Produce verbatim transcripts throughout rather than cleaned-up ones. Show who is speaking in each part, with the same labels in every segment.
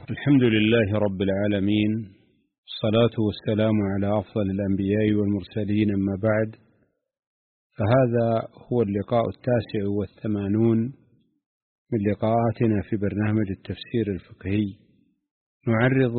Speaker 1: الحمد لله رب العالمين، الصلاة والسلام على أفضل الأنبياء والمرسلين، أما بعد، فهذا هو اللقاء التاسع والثمانون من لقاءاتنا في برنامج التفسير الفقهي. نعرض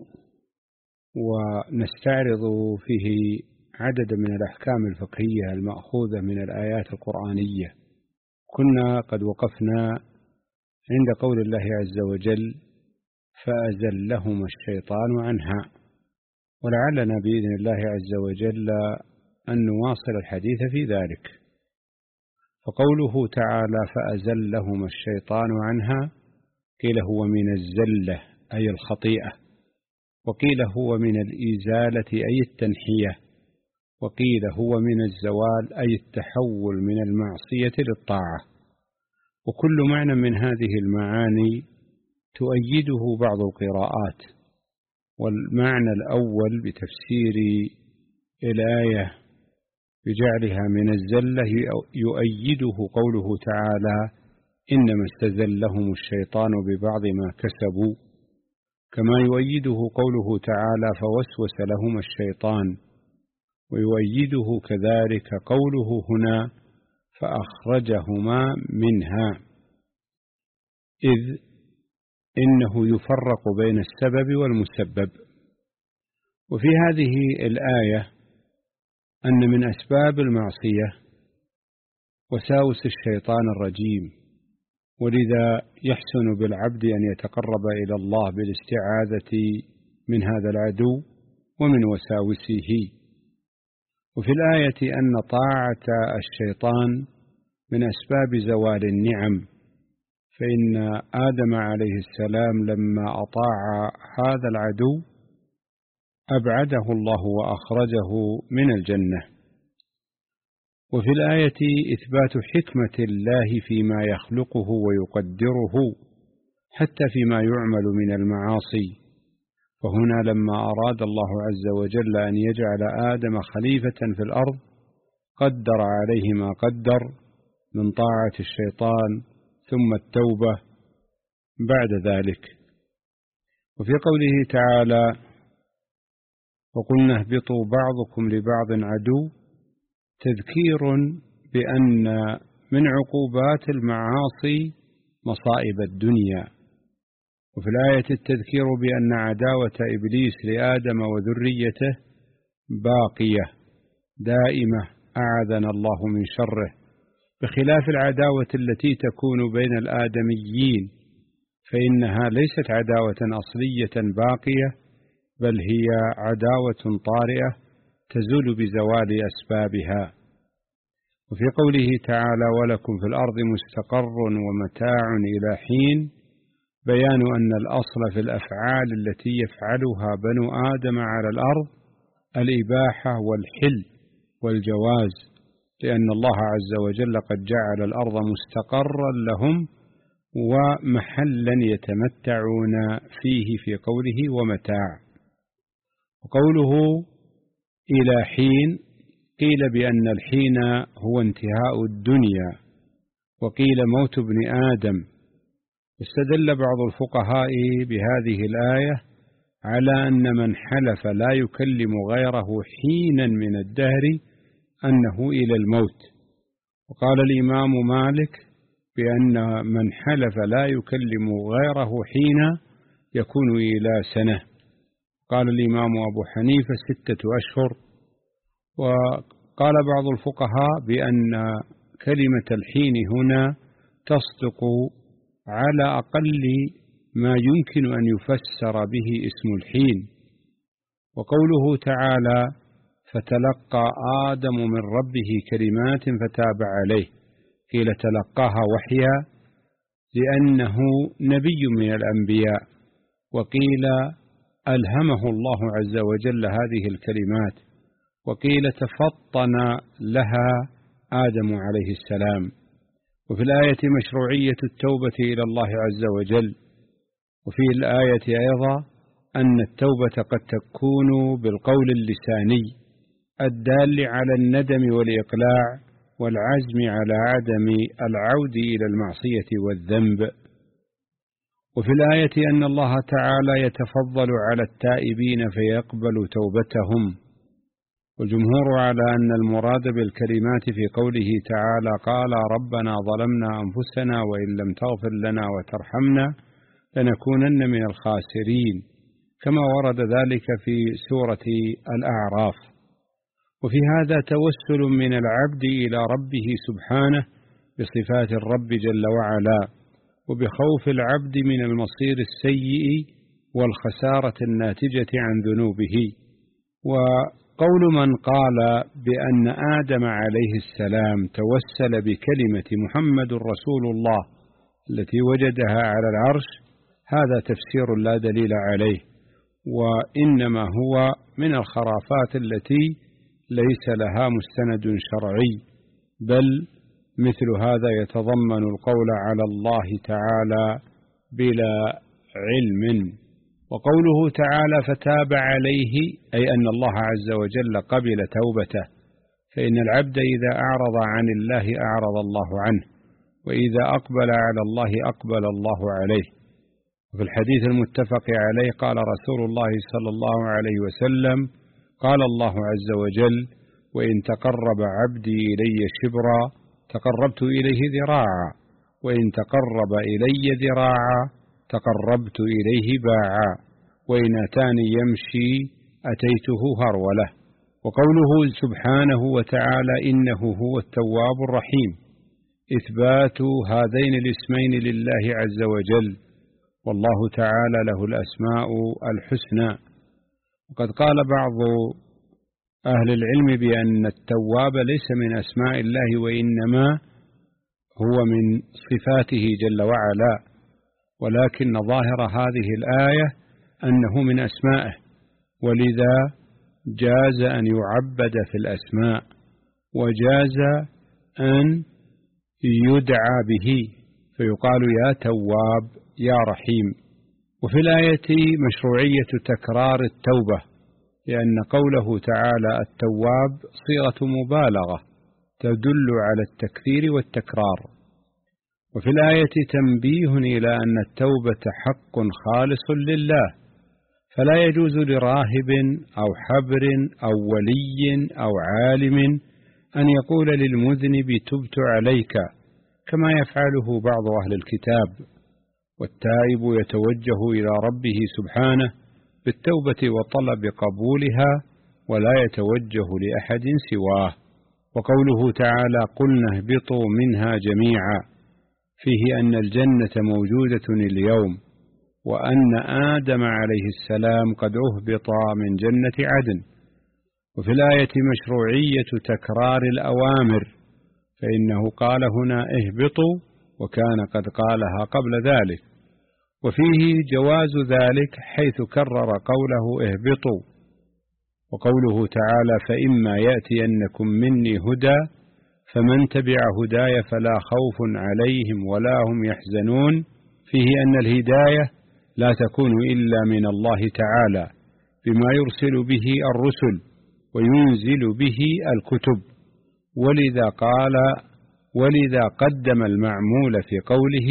Speaker 1: ونستعرض فيه عدد من الأحكام الفقهية المأخوذة من الآيات القرآنية. كنا قد وقفنا عند قول الله عز وجل: فأزلهما الشيطان عنها، ولعلنا بإذن الله عز وجل أن نواصل الحديث في ذلك. فقوله تعالى: فأزلهما الشيطان عنها، قيل هو من الزلة أي الخطيئة، وقيل هو من الإزالة أي التنحية، وقيل هو من الزوال أي التحول من المعصية للطاعة. وكل معنى من هذه المعاني تؤيده بعض القراءات. والمعنى الأول بتفسير الآية بجعلها من الزلة يؤيده قوله تعالى: إنما استزلهم الشيطان ببعض ما كسبوا، كما يؤيده قوله تعالى: فوسوس لهما الشيطان، ويؤيده كذلك قوله هنا: فأخرجهما منها، إذ إنه يفرق بين السبب والمسبب. وفي هذه الآية أن من أسباب المعصية وساوس الشيطان الرجيم، ولذا يحسن بالعبد أن يتقرب إلى الله بالاستعاذة من هذا العدو ومن وساوسه. وفي الآية أن طاعة الشيطان من أسباب زوال النعم، فإن آدم عليه السلام لما أطاع هذا العدو أبعده الله وأخرجه من الجنة. وفي الآية إثبات حكمة الله فيما يخلقه ويقدره حتى فيما يعمل من المعاصي. فهنا لما أراد الله عز وجل أن يجعل آدم خليفة في الأرض قدر عليه ما قدر من طاعة الشيطان ثم التوبة بعد ذلك. وفي قوله تعالى: وقلنا اهبطوا بعضكم لبعض عدو، تذكير بأن من عقوبات المعاصي مصائب الدنيا. وفي الآية التذكير بأن عداوة إبليس لآدم وذريته باقية دائمة، أعاذنا الله من شره، بخلاف العداوة التي تكون بين الآدميين، فإنها ليست عداوة أصلية باقية، بل هي عداوة طارئة تزول بزوال أسبابها. وفي قوله تعالى: ولكم في الأرض مستقر ومتاع إلى حين، بيان أن الأصل في الأفعال التي يفعلها بنو آدم على الأرض الإباحة والحل والجواز، لأن الله عز وجل قد جعل الأرض مستقرا لهم ومحلا يتمتعون فيه في قوله ومتاع. وقوله إلى حين، قيل بأن الحين هو انتهاء الدنيا، وقيل موت ابن آدم. استدل بعض الفقهاء بهذه الآية على أن من حلف لا يكلم غيره حينا من الدهر أنه إلى الموت. وقال الإمام مالك بأن من حلف لا يكلم غيره حين يكون إلى سنة. قال الإمام أبو حنيفة ستة أشهر. وقال بعض الفقهاء بأن كلمة الحين هنا تصدق على أقل ما يمكن أن يفسر به اسم الحين. وقوله تعالى: فتلقى آدم من ربه كلمات فتاب عليه، قيل تلقاها وحيا لأنه نبي من الأنبياء، وقيل ألهمه الله عز وجل هذه الكلمات، وقيل تفطن لها آدم عليه السلام. وفي الآية مشروعية التوبة إلى الله عز وجل. وفي الآية أيضا أن التوبة قد تكون بالقول اللساني الدال على الندم والإقلاع والعزم على عدم العود إلى المعصية والذنب. وفي الآية أن الله تعالى يتفضل على التائبين فيقبل توبتهم، والجمهور على أن المراد بالكلمات في قوله تعالى قال ربنا ظلمنا أنفسنا وإن لم تغفر لنا وترحمنا لنكونن من الخاسرين، كما ورد ذلك في سورة الأعراف. وفي هذا توسل من العبد إلى ربه سبحانه بصفات الرب جل وعلا، وبخوف العبد من المصير السيء والخسارة الناتجة عن ذنوبه. وقول من قال بأن آدم عليه السلام توسل بكلمة محمد رسول الله التي وجدها على العرش، هذا تفسير لا دليل عليه، وإنما هو من الخرافات التي ليس لها مستند شرعي، بل مثل هذا يتضمن القول على الله تعالى بلا علم. وقوله تعالى فتاب عليه أي أن الله عز وجل قبل توبته، فإن العبد إذا أعرض عن الله أعرض الله عنه، وإذا أقبل على الله أقبل الله عليه. وفي الحديث المتفق عليه قال رسول الله صلى الله عليه وسلم قال الله عز وجل وإن تقرب عبدي إلي شبرا تقربت إليه ذراعا، وإن تقرب إلي ذراعا تقربت إليه باعا، وإن أتاني يمشي أتيته هرولة. وقوله سبحانه وتعالى إنه هو التواب الرحيم، إثبات هذين الاسمين لله عز وجل، والله تعالى له الأسماء الحسنى. وقد قال بعض أهل العلم بأن التواب ليس من أسماء الله، وإنما هو من صفاته جل وعلا، ولكن ظاهر هذه الآية أنه من أسمائه، ولذا جاز أن يعبد في الأسماء، وجاز أن يدعى به فيقال يا تواب يا رحيم. وفي الآية مشروعية تكرار التوبة، لأن قوله تعالى التواب صيغة مبالغة تدل على التكثير والتكرار. وفي الآية تنبيه إلى أن التوبة حق خالص لله، فلا يجوز لراهب أو حبر أو ولي أو عالم أن يقول للمذنب تبت عليك كما يفعله بعض أهل الكتاب. والتائب يتوجه إلى ربه سبحانه بالتوبة وطلب قبولها، ولا يتوجه لأحد سواه. وقوله تعالى قلنا اهبطوا منها جميعا فيه أن الجنة موجودة اليوم، وأن آدم عليه السلام قد أهبط من جنة عدن. وفي الآية مشروعية تكرار الأوامر، فإنه قال هنا اهبطوا وكان قد قالها قبل ذلك، وفيه جواز ذلك حيث كرر قوله اهبطوا. وقوله تعالى فإما يأتينكم مني هدى فمن تبع هداي فلا خوف عليهم ولا هم يحزنون، فيه أن الهداية لا تكون إلا من الله تعالى بما يرسل به الرسل وينزل به الكتب، ولذا قال ولذا قدم المعمول في قوله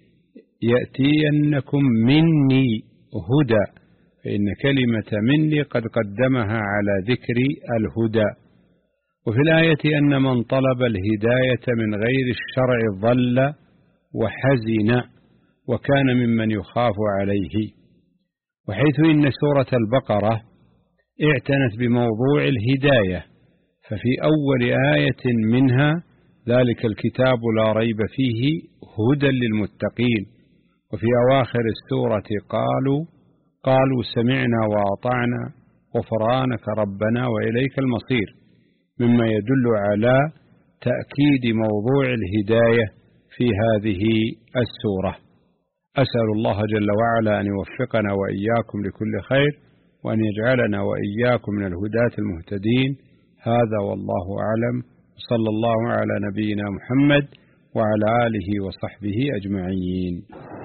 Speaker 1: يأتينكم مني هدى، فإن كلمة مني قد قدمها على ذكر الهدى. وفي الآية أن من طلب الهداية من غير الشرع ضل وحزن وكان ممن يخاف عليه. وحيث إن سورة البقرة اعتنت بموضوع الهداية، ففي أول آية منها ذلك الكتاب لا ريب فيه هدى للمتقين، وفي أواخر السورة قالوا قالوا سمعنا وأطعنا غفرانك ربنا وإليك المصير، مما يدل على تأكيد موضوع الهداية في هذه السورة. أسأل الله جل وعلا أن يوفقنا وإياكم لكل خير، وأن يجعلنا وإياكم من الهداة المهتدين. هذا والله أعلم، صلى الله على نبينا محمد وعلى آله وصحبه أجمعين.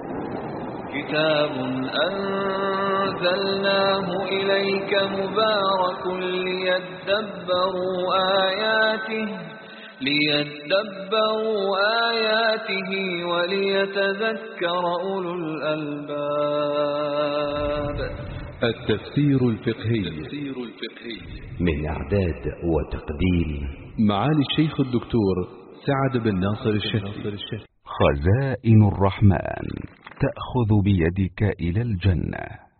Speaker 2: كتاب أنزلناه إليك مبارك ليدبروا آياته ليدبروا آياته وليتذكر أولو الألباب.
Speaker 3: التفسير الفقهي
Speaker 4: من إعداد وتقديم
Speaker 3: معالي الشيخ الدكتور سعد بن ناصر الشهري.
Speaker 4: خزائن الرحمن تأخذ بيدك إلى الجنة.